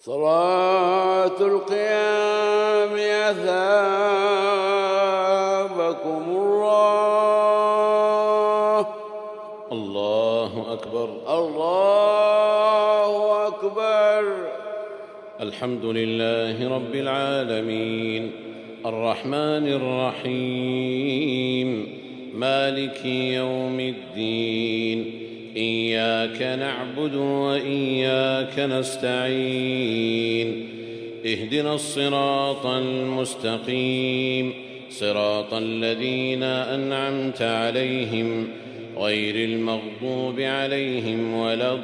صلاة القيام أثابكم الله. الله أكبر، الله أكبر. الحمد لله رب العالمين، الرحمن الرحيم، مالك يوم الدين، إياك نعبد وإياك نستعين، اهدنا الصراط المستقيم، صراط الذين أنعمت عليهم غير المغضوب عليهم ولا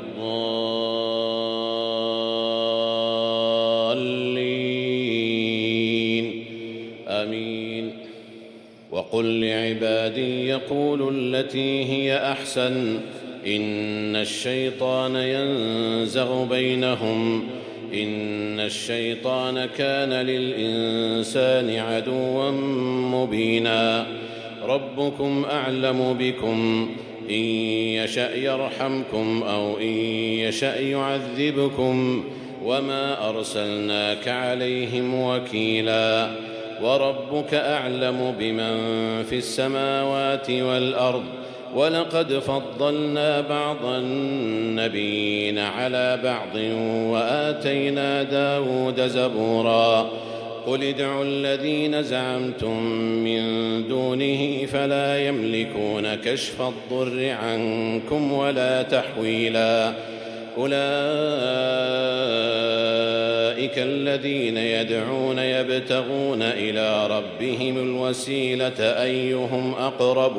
الضالين، آمين. وقل لعبادي يقولوا التي هي أحسن، إن الشيطان ينزغ بينهم، إن الشيطان كان للإنسان عدوا مبينا. ربكم أعلم بكم، إن يشأ يرحمكم أو إن يشأ يعذبكم، وما أرسلناك عليهم وكيلا. وربك أعلم بمن في السماوات والأرض، ولقد فضلنا بعض النبيين على بعض وآتينا داود زبورا. قل ادعوا الذين زعمتم من دونه فلا يملكون كشف الضر عنكم ولا تحويلا. أولئك الذين يدعون يبتغون إلى ربهم الوسيلة أيهم أقرب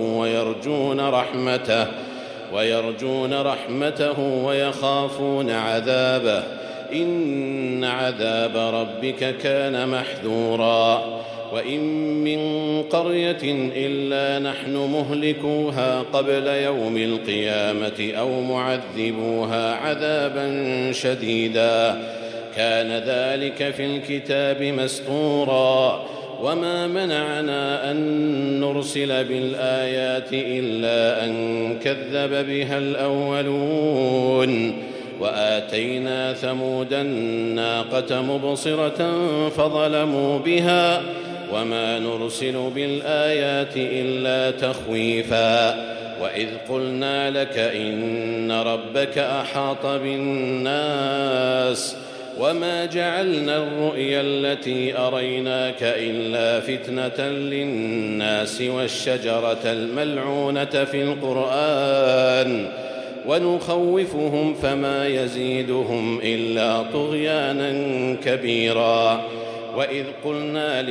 ويرجون رحمته ويخافون عذابه، إن عذاب ربك كان محذورا. وإن من قرية إلا نحن مهلكوها قبل يوم القيامة أو معذبوها عذابا شديدا، كان ذلك في الكتاب مسطورا. وما منعنا أن نرسل بالآيات إلا أن كذب بها الأولون. وآتينا ثمود الناقة مبصرة فظلموا بها، وما نرسل بالآيات إلا تخويفا. وإذ قلنا لك إن ربك أحاط بالناس، وما جعلنا الرؤيا التي أريناك إلا فتنة للناس والشجرة الملعونة في القرآن، ونخوفهم فما يزيدهم إلا طغيانا كبيرا. وإذ قلنا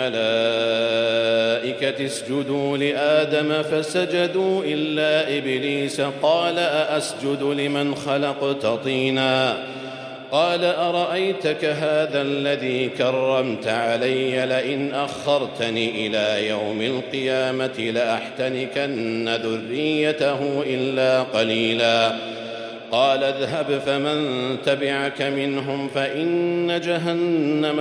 للملائكة اسجدوا لآدم فسجدوا إلا إبليس قال أأسجد لمن خلقت طينا، قال أرأيتك هذا الذي كرمت علي لئن أخرتني إلى يوم القيامة لأحتنكن ذريته إلا قليلا. قال اذهب فمن تبعك منهم فإن جهنم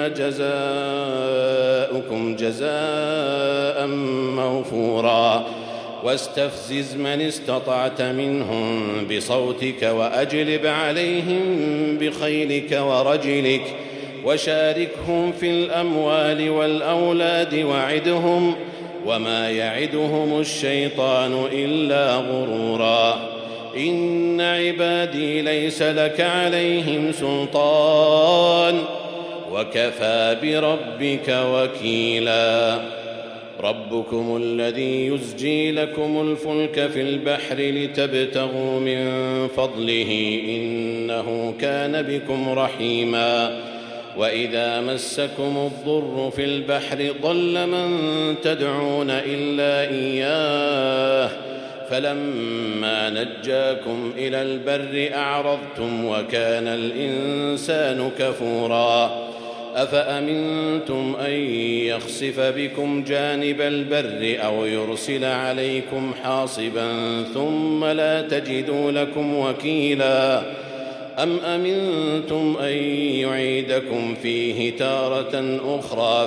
جزاؤكم جزاء موفورا. واستفزز من استطعت منهم بصوتك وأجلب عليهم بخيلك ورجلك وشاركهم في الأموال والأولاد وعدهم، وما يعدهم الشيطان إلا غرورا. إن عبادي ليس لك عليهم سلطان، وكفى بربك وكيلا. ربكم الذي يزجي لكم الفلك في البحر لتبتغوا من فضله، إنه كان بكم رحيما. وإذا مسكم الضر في البحر ضل من تدعون إلا إياه، فلما نجاكم إلى البر أعرضتم وكان الإنسان كفورا. أفأمنتم أن يخسف بكم جانب البر أو يرسل عليكم حاصبا ثم لا تجدوا لكم وكيلا. أم أمنتم أن يعيدكم فيه تارة أخرى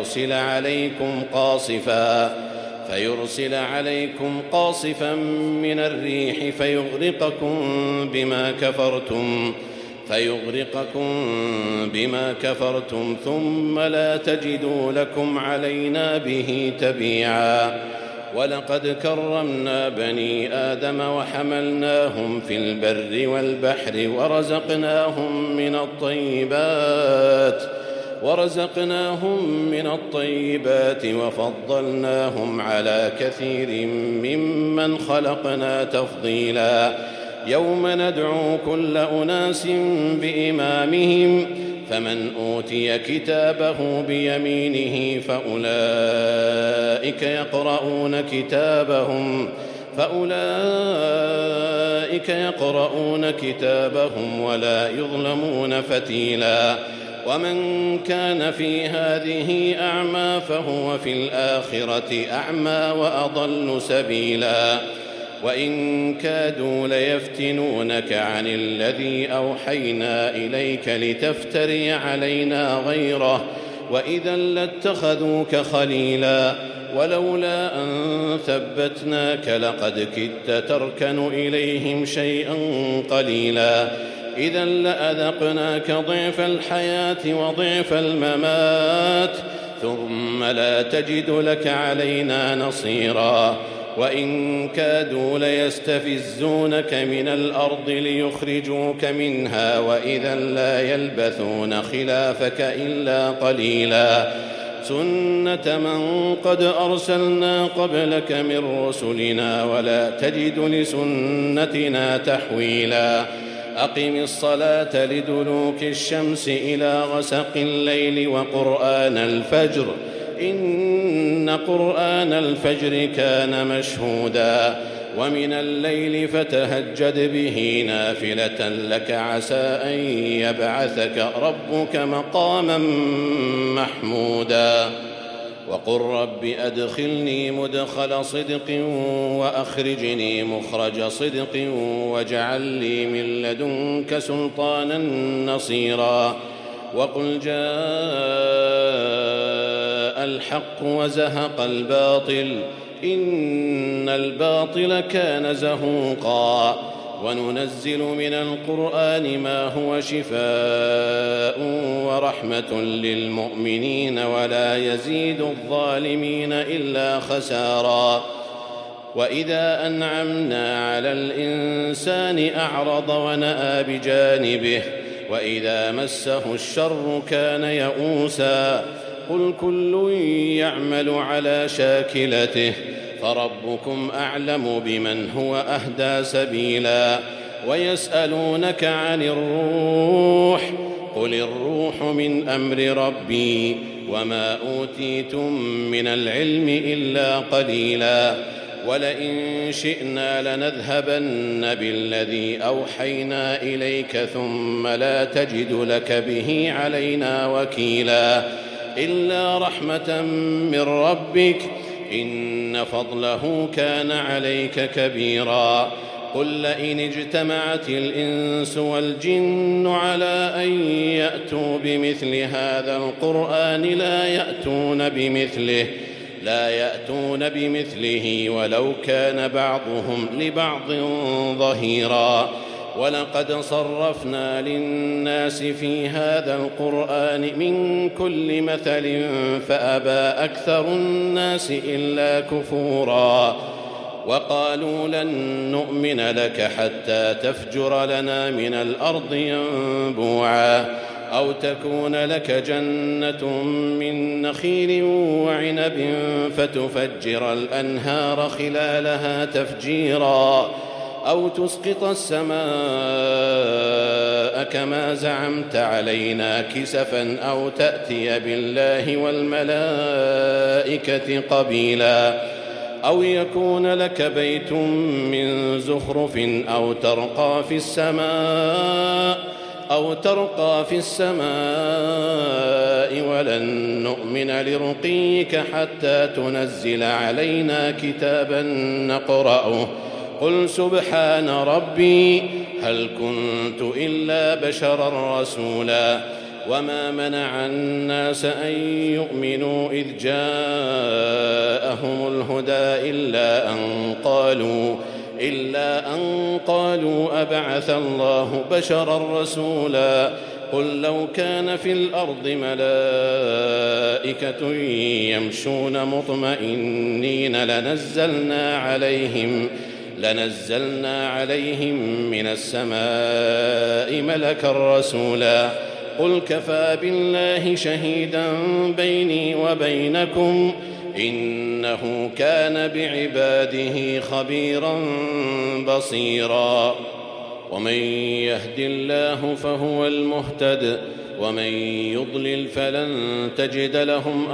فيرسل عليكم قاصفا من الريح فيغرقكم بما كفرتم فيغرقكم بما كفرتم ثم لا تجدوا لكم علينا به تبيعا. ولقد كرمنا بني آدم وحملناهم في البر والبحر ورزقناهم من الطيبات وفضلناهم على كثير ممن خلقنا تفضيلا. يوم ندعو كل أناس بإمامهم فمن أوتي كتابه بيمينه فأولئك يقرؤون كتابهم ولا يظلمون فتيلا. ومن كان في هذه أعمى فهو في الآخرة أعمى وأضل سبيلا. وإن كادوا ليفتنونك عن الذي أوحينا إليك لتفتري علينا غيره وإذا لاتخذوك خليلا. ولولا أن ثبتناك لقد كدت تركن إليهم شيئا قليلا. إذا لأذقناك ضعف الحياة وضعف الممات ثم لا تجد لك علينا نصيرا. وإن كادوا ليستفزونك من الأرض ليخرجوك منها وإذا لا يلبثون خلافك إلا قليلا. سنة من قد أرسلنا قبلك من رسلنا ولا تجد لسنتنا تحويلا. أقم الصلاة لدلوك الشمس إلى غسق الليل وقرآن الفجر إن قرآن الفجر كان مشهودا. ومن الليل فتهجد به نافلة لك عسى أن يبعثك ربك مقاما محمودا. وقل رب أدخلني مدخل صدق وأخرجني مخرج صدق واجعل لي من لدنك سلطانا نصيرا. وقل جاء الحق وزهق الباطل إن الباطل كان زهوقا. وننزل من القرآن ما هو شفاء ورحمة للمؤمنين ولا يزيد الظالمين إلا خسارا. وإذا أنعمنا على الإنسان أعرض ونأى بجانبه وإذا مسه الشر كان يئوسا. قل كل يعمل على شاكلته فربكم أعلم بمن هو أهدى سبيلا. ويسألونك عن الروح قل الروح من أمر ربي وما أوتيتم من العلم إلا قليلا. ولئن شئنا لنذهبن بالذي أوحينا إليك ثم لا تجد لك به علينا وكيلا. إلا رحمة من ربك إن فضله كان عليك كبيرا. قل لئن اجتمعت الإنس والجن على أن يأتوا بمثل هذا القرآن لا يأتون بمثله ولو كان بعضهم لبعض ظهيرا. ولقد صرفنا للناس في هذا القرآن من كل مثل فأبى أكثر الناس إلا كفورا. وقالوا لن نؤمن لك حتى تفجر لنا من الأرض ينبوعا أو تكون لك جنة من نخيل وعنب فتفجر الأنهار خلالها تفجيرا أو تسقط السماء كما زعمت علينا كسفا أو تأتي بالله والملائكة قبيلا أو يكون لك بيت من زخرف أو ترقى في السماء ولن نؤمن لرقيك حتى تنزل علينا كتابا نقرأه قل سبحان ربي هل كنت إلا بشرا رسولا. وما منع الناس أن يؤمنوا إذ جاءهم الهدى إلا أن إلا أن قالوا أبعث الله بشرا رسولا قل لو كان في الأرض ملائكة يمشون مطمئنين لنزلنا عليهم من السماء ملكا رسولا قل كفى بالله شهيدا بيني وبينكم إنه كان بعباده خبيرا بصيرا ومن يهد الله فهو المهتد ومن يضلل فلن تجد لهم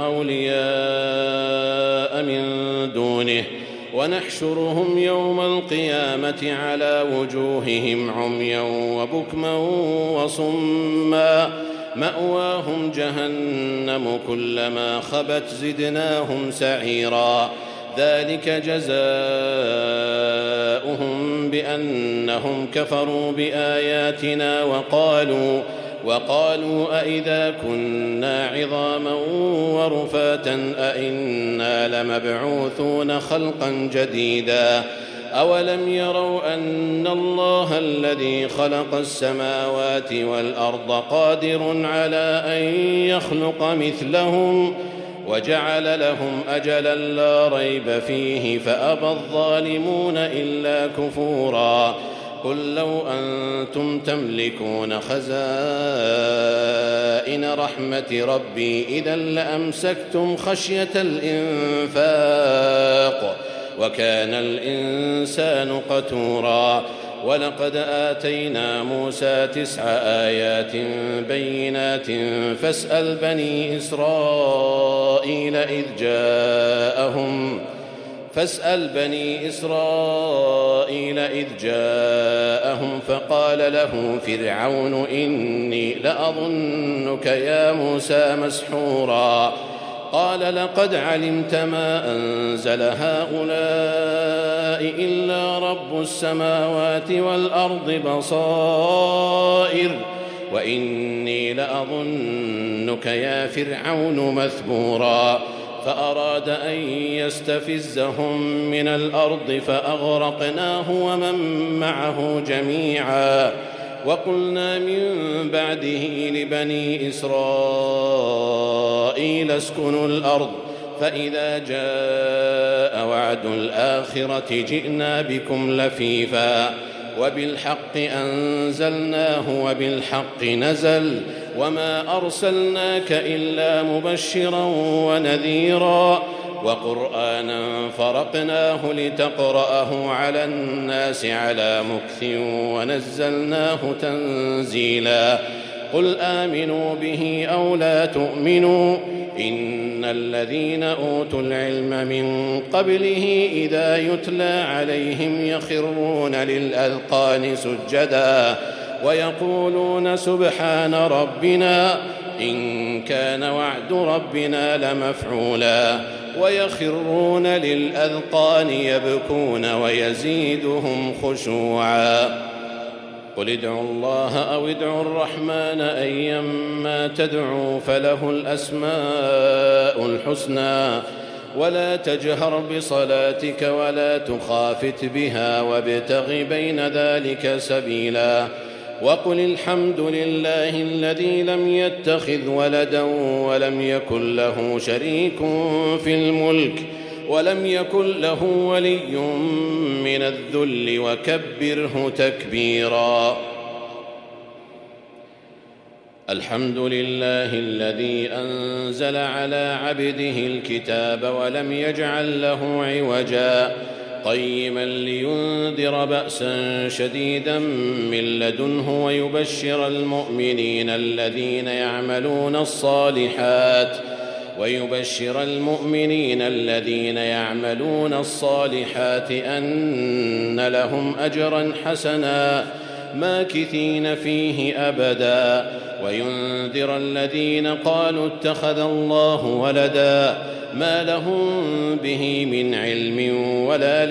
أولياء من دونه ونحشرهم يوم القيامة على وجوههم عميا وبكما وصما مأواهم جهنم كلما خبت زدناهم سعيرا ذلك جزاؤهم بأنهم كفروا بآياتنا وقالوا أئذا كنا عظاما ورفاتا أئنا لمبعوثون خلقا جديدا أولم يروا أن الله الذي خلق السماوات والأرض قادر على أن يخلق مثلهم وجعل لهم أجلا لا ريب فيه فأبى الظالمون إلا كفورا قل لو أنتم تملكون خزائن رحمة ربي إذا لأمسكتم خشية الإنفاق وكان الإنسان قتورا ولقد آتينا موسى 9 آيات بينات فاسأل بني إسرائيل إذ جاءهم فقال له فرعون إني لأظنك يا موسى مسحورا قال لقد علمت ما أنزل هؤلاء إلا رب السماوات والأرض بصائر وإني لأظنك يا فرعون مثبورا فأراد أن يستفزهم من الأرض فأغرقناه ومن معه جميعا وقلنا من بعده لبني إسرائيل اسكنوا الأرض فإذا جاء وعد الآخرة جئنا بكم لفيفا وبالحق أنزلناه وبالحق نزل وما أرسلناك إلا مبشرا ونذيرا وقرآنا فرقناه لتقرأه على الناس على مكث ونزلناه تنزيلا قل آمنوا به أو لا تؤمنوا إن الذين أوتوا العلم من قبله إذا يتلى عليهم يخرون للأذقان سجدا ويقولون سبحان ربنا إن كان وعد ربنا لمفعولا ويخرون للأذقان يبكون ويزيدهم خشوعا قل ادعوا الله أو ادعوا الرحمن أيما تدعوا فله الأسماء الحسنى ولا تجهر بصلاتك ولا تخافت بها وابتغ بين ذلك سبيلا وقل الحمد لله الذي لم يتخذ ولدا ولم يكن له شريك في الملك ولم يكن له ولي من الذل وكبره تكبيرا الحمد لله الذي أنزل على عبده الكتاب ولم يجعل له عوجا قيما لينذر بأسا شديدا من لدنه ويبشر المؤمنين الذين يعملون الصالحات أن لهم أجرا حسنا ماكثين فيه أبدا وينذر الذين قالوا اتخذ الله ولدا ما لهم به من علم ولا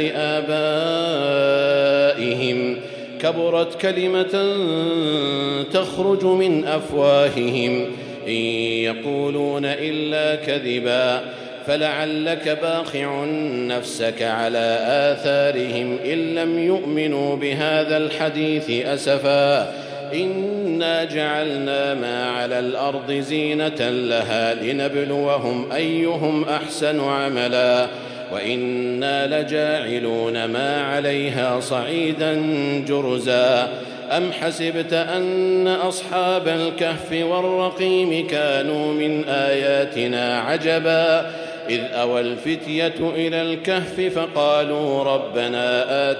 لآبائهم كبرت كلمة تخرج من أفواههم إن يقولون إلا كذبا فلعلك باخع نفسك على آثارهم إن لم يؤمنوا بهذا الحديث أسفا إنا جعلنا ما على الأرض زينة لها لنبلوهم أيهم أحسن عملا وإنا لجاعلون ما عليها صعيدا جرزا أم حسبت أن أصحاب الكهف والرقيم كانوا من آياتنا عجبا إذ أوى الفتية إلى الكهف فقالوا ربنا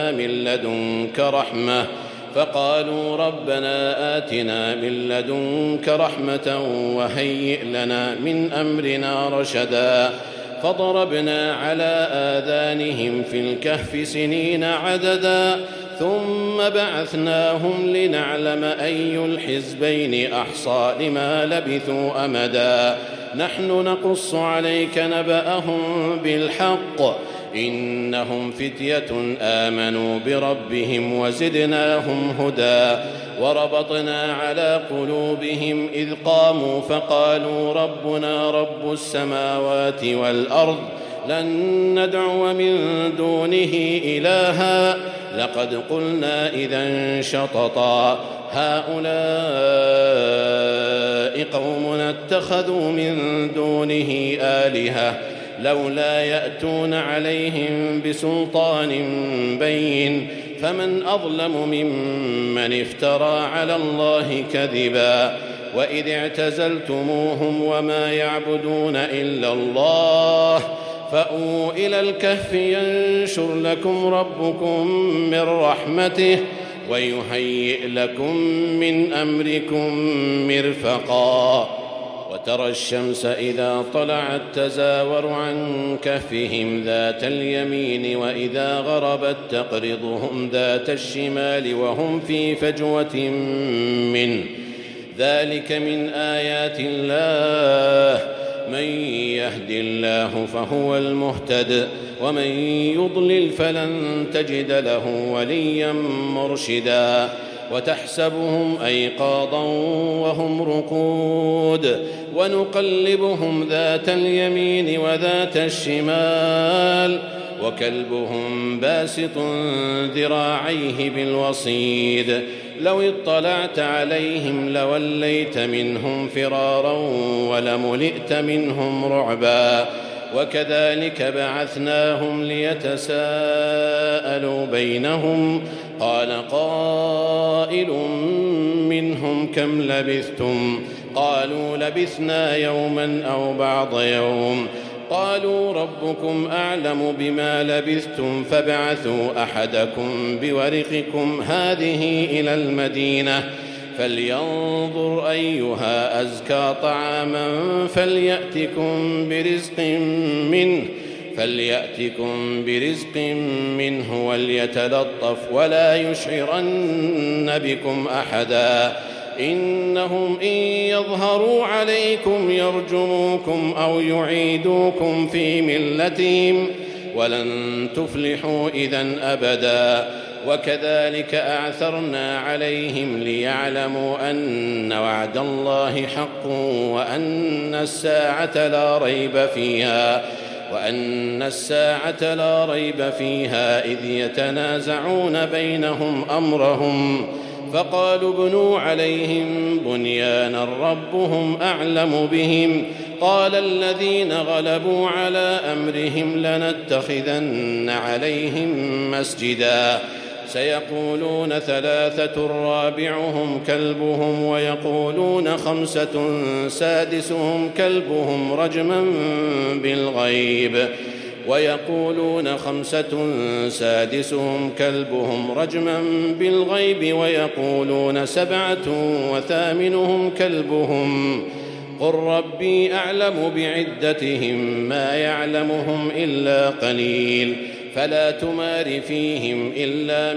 آتنا من لدنك رحمة وهيئ لنا من أمرنا رشدا فضربنا على آذانهم في الكهف سنين عددا ثم بعثناهم لنعلم أي الحزبين أحصى لما لبثوا أمدا نحن نقص عليك نبأهم بالحق إنهم فتية آمنوا بربهم وزدناهم هدى وربطنا على قلوبهم إذ قاموا فقالوا ربنا رب السماوات والأرض لن ندعو من دونه إلها لقد قلنا إذا شططا هؤلاء قومنا اتخذوا من دونه آلهة لولا يأتون عليهم بسلطان بين فمن أظلم ممن افترى على الله كذبا وإذ اعتزلتموهم وما يعبدون إلا الله فأووا إلى الكهف ينشر لكم ربكم من رحمته ويهيئ لكم من أمركم مرفقا وترى الشمس إذا طلعت تزاور عن كهفهم ذات اليمين وإذا غربت تقرضهم ذات الشمال وهم في فجوة منه ذلك من آيات الله من يهد الله فهو المهتد ومن يضلل فلن تجد له وليا مرشدا وتحسبهم أيقاظا وهم رقود ونقلبهم ذات اليمين وذات الشمال وكلبهم باسط ذراعيه بالوصيد لو اطلعت عليهم لوليت منهم فرارا ولملئت منهم رعبا وكذلك بعثناهم ليتساءلوا بينهم قال قائل منهم كم لبثتم قالوا لبثنا يوما أو بعض يوم قالوا ربكم أعلم بما لبثتم فابعثوا أحدكم بورقكم هذه إلى المدينة فلينظر أيها أزكى طعاما فليأتكم برزق منه وليتلطف ولا يشعرن بكم أحدا إنهم إن يظهروا عليكم يرجموكم أو يعيدوكم في ملتهم ولن تفلحوا إذن أبدا وكذلك أعثرنا عليهم ليعلموا أن وعد الله حق وأن الساعة لا ريب فيها إذ يتنازعون بينهم أمرهم فقالوا ابنوا عليهم بنيانا ربهم أعلم بهم قال الذين غلبوا على أمرهم لنتخذن عليهم مسجدا سيقولون ثلاثة رابعهم كلبهم ويقولون خمسة سادسهم كلبهم رجما بالغيب ويقولون سبعة وثامنهم كلبهم قل ربي أعلم بعدتهم ما يعلمهم إلا قليل فلا تمار فيهم إلا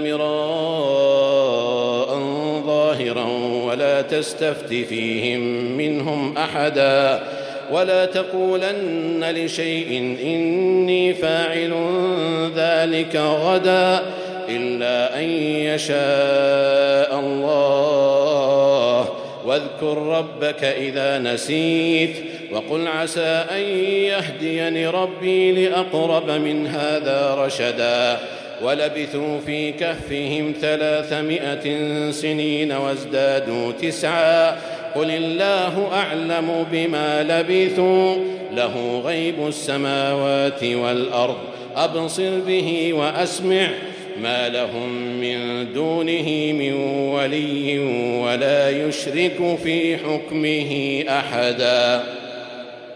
مراء ظاهرا ولا تستفت فيهم منهم أحدا ولا تقولن لشيء إني فاعل ذلك غدا إلا أن يشاء الله واذكر ربك إذا نسيت وقل عسى أن يهديني ربي لأقرب من هذا رشدا ولبثوا في كهفهم 300 سنين وازدادوا 9 قل الله أعلم بما لبثوا له غيب السماوات والأرض أبصر به وأسمع ما لهم من دونه من ولي ولا يشرك في حكمه أحدا.